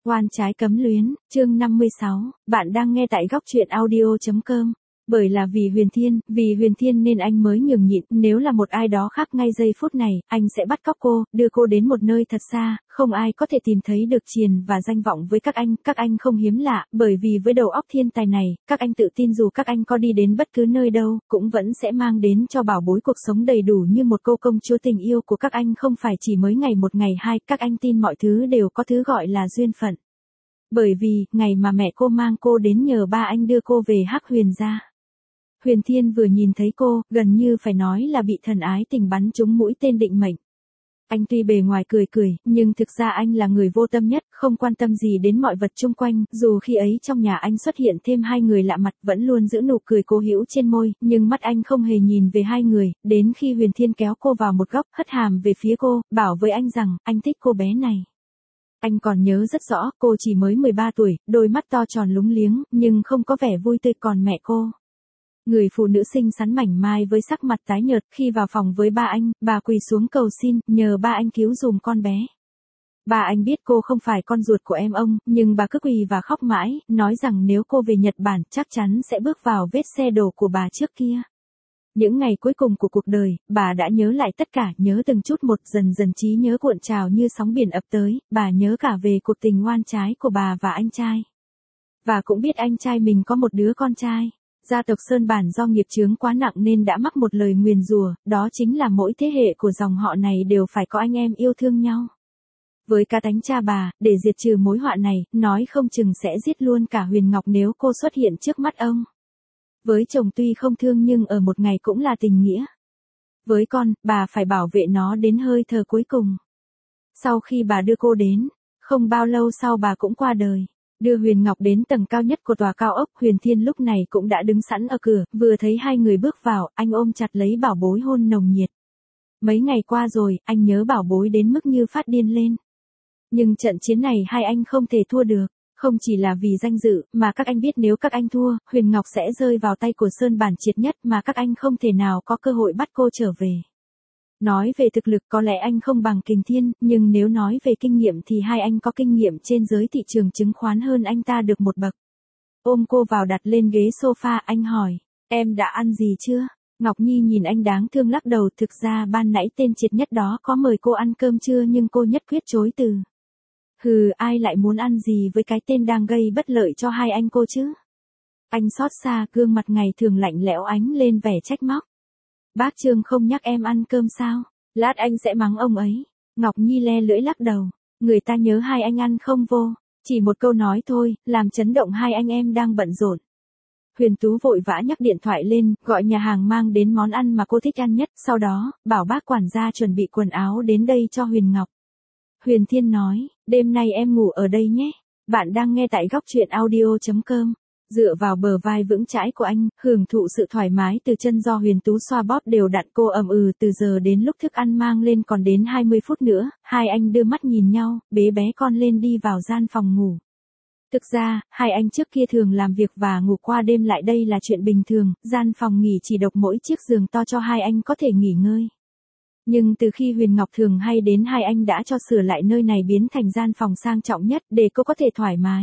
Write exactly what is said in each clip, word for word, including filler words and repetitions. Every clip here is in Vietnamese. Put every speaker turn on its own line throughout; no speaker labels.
Oan trái cấm luyến, chương năm mươi sáu, bạn đang nghe tại góc truyện audio.com. Bởi là vì Huyền Thiên, vì Huyền Thiên nên anh mới nhường nhịn, nếu là một ai đó khác ngay giây phút này, anh sẽ bắt cóc cô, đưa cô đến một nơi thật xa, không ai có thể tìm thấy được triền và danh vọng với các anh, các anh không hiếm lạ, bởi vì với đầu óc thiên tài này, các anh tự tin dù các anh có đi đến bất cứ nơi đâu, cũng vẫn sẽ mang đến cho bảo bối cuộc sống đầy đủ như một cô công chúa. Tình yêu của các anh không phải chỉ mới ngày một ngày hai, các anh tin mọi thứ đều có thứ gọi là duyên phận. Bởi vì, ngày mà mẹ cô mang cô đến nhờ ba anh đưa cô về Hắc Huyền gia. Huyền Thiên vừa nhìn thấy cô, gần như phải nói là bị thần ái tình bắn trúng mũi tên định mệnh. Anh tuy bề ngoài cười cười, nhưng thực ra anh là người vô tâm nhất, không quan tâm gì đến mọi vật chung quanh, dù khi ấy trong nhà anh xuất hiện thêm hai người lạ mặt vẫn luôn giữ nụ cười cố hữu trên môi, nhưng mắt anh không hề nhìn về hai người, đến khi Huyền Thiên kéo cô vào một góc, hất hàm về phía cô, bảo với anh rằng, anh thích cô bé này. Anh còn nhớ rất rõ, cô chỉ mới mười ba tuổi, đôi mắt to tròn lúng liếng, nhưng không có vẻ vui tươi, còn mẹ cô. Người phụ nữ xinh xắn mảnh mai với sắc mặt tái nhợt, khi vào phòng với ba anh, bà quỳ xuống cầu xin, nhờ ba anh cứu dùm con bé. Ba anh biết cô không phải con ruột của em ông, nhưng bà cứ quỳ và khóc mãi, nói rằng nếu cô về Nhật Bản chắc chắn sẽ bước vào vết xe đổ của bà trước kia. Những ngày cuối cùng của cuộc đời, bà đã nhớ lại tất cả, nhớ từng chút một, dần dần trí nhớ cuộn trào như sóng biển ập tới, bà nhớ cả về cuộc tình oan trái của bà và anh trai. Và cũng biết anh trai mình có một đứa con trai. Gia tộc Sơn Bản do nghiệp chướng quá nặng nên đã mắc một lời nguyền rủa, đó chính là mỗi thế hệ của dòng họ này đều phải có anh em yêu thương nhau. Với cá tánh cha bà, để diệt trừ mối họa này, nói không chừng sẽ giết luôn cả Huyền Ngọc nếu cô xuất hiện trước mắt ông. Với chồng tuy không thương nhưng ở một ngày cũng là tình nghĩa. Với con, bà phải bảo vệ nó đến hơi thở cuối cùng. Sau khi bà đưa cô đến, không bao lâu sau bà cũng qua đời. Đưa Huyền Ngọc đến tầng cao nhất của tòa cao ốc, Huyền Thiên lúc này cũng đã đứng sẵn ở cửa, vừa thấy hai người bước vào, anh ôm chặt lấy bảo bối hôn nồng nhiệt. Mấy ngày qua rồi, anh nhớ bảo bối đến mức như phát điên lên. Nhưng trận chiến này hai anh không thể thua được, không chỉ là vì danh dự, mà các anh biết nếu các anh thua, Huyền Ngọc sẽ rơi vào tay của Sơn Bản triệt nhất mà các anh không thể nào có cơ hội bắt cô trở về. Nói về thực lực có lẽ anh không bằng Kình Thiên, nhưng nếu nói về kinh nghiệm thì hai anh có kinh nghiệm trên giới thị trường chứng khoán hơn anh ta được một bậc. Ôm cô vào đặt lên ghế sofa, anh hỏi, em đã ăn gì chưa? Ngọc Nhi nhìn anh đáng thương lắc đầu, thực ra ban nãy tên triệt nhất đó có mời cô ăn cơm trưa nhưng cô nhất quyết chối từ. Hừ, ai lại muốn ăn gì với cái tên đang gây bất lợi cho hai anh cô chứ? Anh xót xa, gương mặt ngày thường lạnh lẽo ánh lên vẻ trách móc. Bác Trương không nhắc em ăn cơm sao? Lát anh sẽ mắng ông ấy. Ngọc Nhi le lưỡi lắc đầu. Người ta nhớ hai anh ăn không vô. Chỉ một câu nói thôi, làm chấn động hai anh em đang bận rộn. Huyền Tú vội vã nhắc điện thoại lên, gọi nhà hàng mang đến món ăn mà cô thích ăn nhất. Sau đó, bảo bác quản gia chuẩn bị quần áo đến đây cho Huyền Ngọc. Huyền Thiên nói, đêm nay em ngủ ở đây nhé. Bạn đang nghe tại góc truyện audio.com. Dựa vào bờ vai vững chãi của anh, hưởng thụ sự thoải mái từ chân do Huyền Tú xoa bóp đều đặn, cô ầm ừ. Từ giờ đến lúc thức ăn mang lên còn đến hai mươi phút nữa, hai anh đưa mắt nhìn nhau, bế bé con lên đi vào gian phòng ngủ. Thực ra, hai anh trước kia thường làm việc và ngủ qua đêm lại đây là chuyện bình thường, gian phòng nghỉ chỉ độc mỗi chiếc giường to cho hai anh có thể nghỉ ngơi. Nhưng từ khi Huyền Ngọc thường hay đến hai anh đã cho sửa lại nơi này biến thành gian phòng sang trọng nhất để cô có thể thoải mái.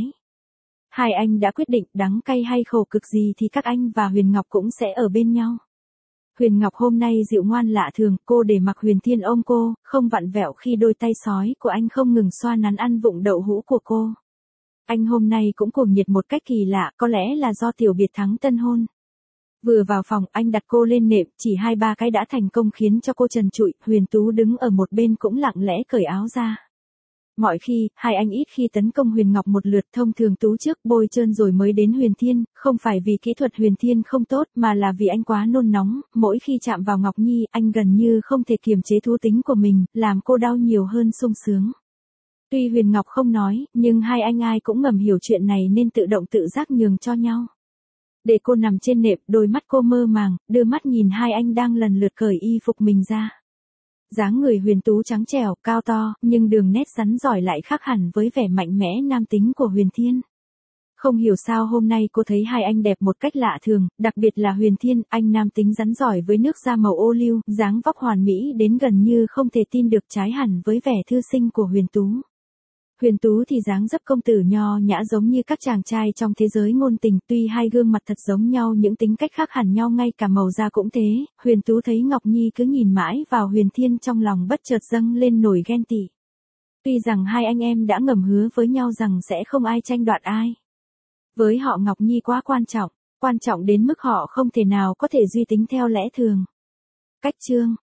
Hai anh đã quyết định đắng cay hay khổ cực gì thì các anh và Huyền Ngọc cũng sẽ ở bên nhau. Huyền Ngọc hôm nay dịu ngoan lạ thường, cô để mặc Huyền Thiên ôm cô, không vặn vẹo khi đôi tay sói của anh không ngừng xoa nắn ăn vụng đậu hũ của cô. Anh hôm nay cũng cuồng nhiệt một cách kỳ lạ, có lẽ là do tiểu biệt thắng tân hôn. Vừa vào phòng, anh đặt cô lên nệm, chỉ hai ba cái đã thành công khiến cho cô trần trụi, Huyền Tú đứng ở một bên cũng lặng lẽ cởi áo ra. Mọi khi, hai anh ít khi tấn công Huyền Ngọc một lượt, thông thường Tú trước bôi trơn rồi mới đến Huyền Thiên, không phải vì kỹ thuật Huyền Thiên không tốt mà là vì anh quá nôn nóng, mỗi khi chạm vào Ngọc Nhi, anh gần như không thể kiềm chế thú tính của mình, làm cô đau nhiều hơn sung sướng. Tuy Huyền Ngọc không nói, nhưng hai anh ai cũng ngầm hiểu chuyện này nên tự động tự giác nhường cho nhau. Để cô nằm trên nệm, đôi mắt cô mơ màng, đưa mắt nhìn hai anh đang lần lượt cởi y phục mình ra. Dáng người Huyền Tú trắng trẻo, cao to, nhưng đường nét rắn rỏi lại khác hẳn với vẻ mạnh mẽ nam tính của Huyền Thiên. Không hiểu sao hôm nay cô thấy hai anh đẹp một cách lạ thường, đặc biệt là Huyền Thiên, anh nam tính rắn rỏi với nước da màu ô liu, dáng vóc hoàn mỹ đến gần như không thể tin được, trái hẳn với vẻ thư sinh của Huyền Tú. Huyền Tú thì dáng dấp công tử nho nhã giống như các chàng trai trong thế giới ngôn tình, tuy hai gương mặt thật giống nhau những tính cách khác hẳn nhau ngay cả màu da cũng thế. Huyền Tú thấy Ngọc Nhi cứ nhìn mãi vào Huyền Thiên trong lòng bất chợt dâng lên nổi ghen tị. Tuy rằng hai anh em đã ngầm hứa với nhau rằng sẽ không ai tranh đoạt ai. Với họ Ngọc Nhi quá quan trọng, quan trọng đến mức họ không thể nào có thể duy tính theo lẽ thường. Cách chương